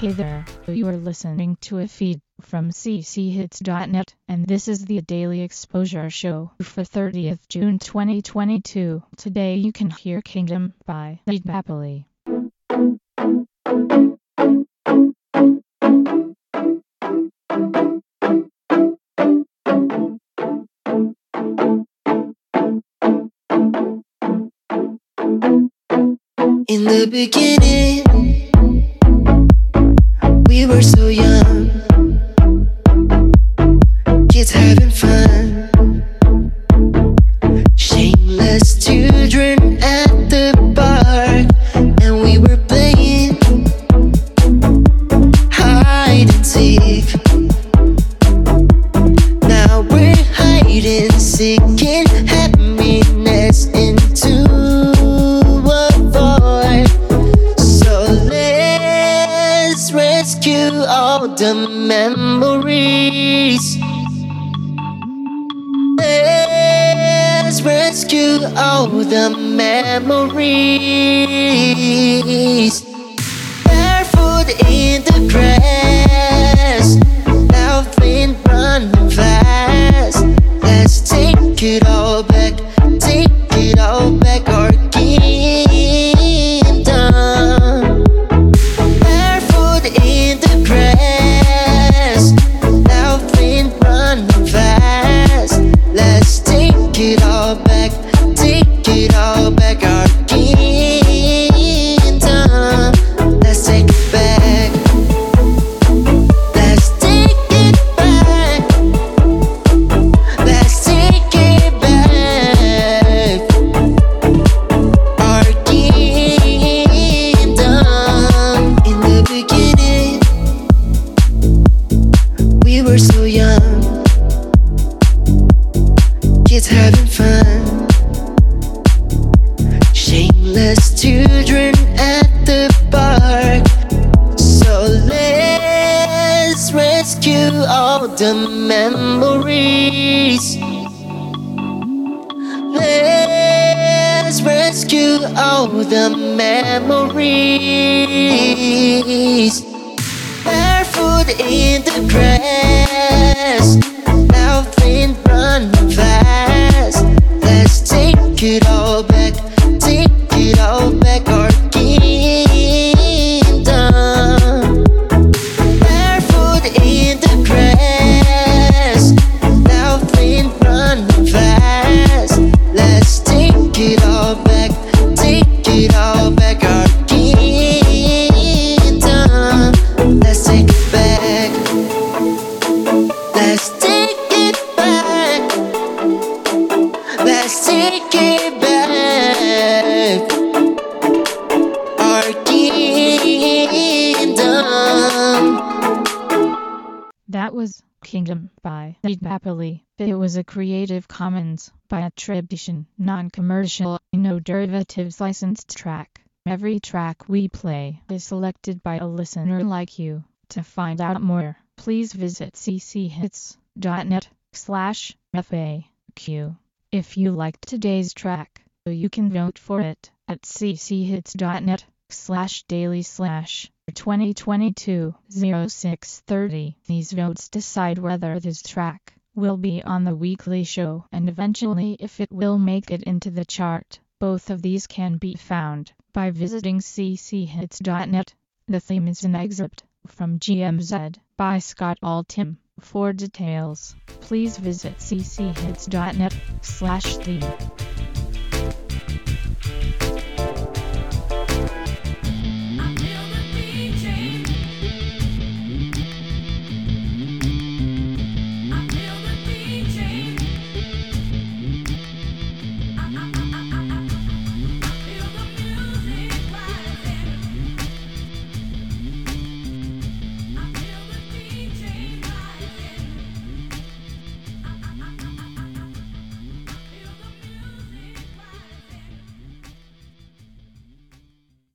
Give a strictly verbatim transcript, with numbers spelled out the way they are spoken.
Hey there, you are listening to a feed from c c hits dot net, and this is the Daily Exposure Show for thirtieth June twenty twenty-two. Today you can hear Kingdom by Lead Happily. In the beginning, we were so young, kids having fun, shameless children at the park, and we were playing hide and seek. Now we're hiding, seeking happiness into all the memories. Let's rescue all the memories. Barefoot in the grass, laughing, running fast. Let's take it all back, take it all back, our kingdom. Barefoot in the grass, laughing, running fast. Let's take it all back, take it all back, our kingdom. Let's take it back, let's take it back, let's take it back, our kingdom. In the beginning, we were so young, kids having fun, shameless children at the park. So let's rescue all the memories. Let's rescue all the memories. Barefoot in the grass, laughing, running fast. Let's take it all back, take it all back, our kingdom. Barefoot in the grass, laughing, running fast. Let's take it all back, take it all back, our kingdom. Let's take it back, let's take it back, let's take it back, our kingdom. That was Kingdom by Lead Happily. It was a Creative Commons by attribution, non-commercial, no derivatives licensed track. Every track we play is selected by a listener like you. To find out more, please visit c c hits dot net slash F A Q. If you liked today's track, you can vote for it at c c hits dot net slash daily slash twenty twenty-two oh six thirty. These votes decide whether this track will be on the weekly show and eventually if it will make it into the chart. Both of these can be found by visiting c c hits dot net. The theme is an excerpt from G M Z by Scott Altham. For details, please visit c c hits dot net slash theme.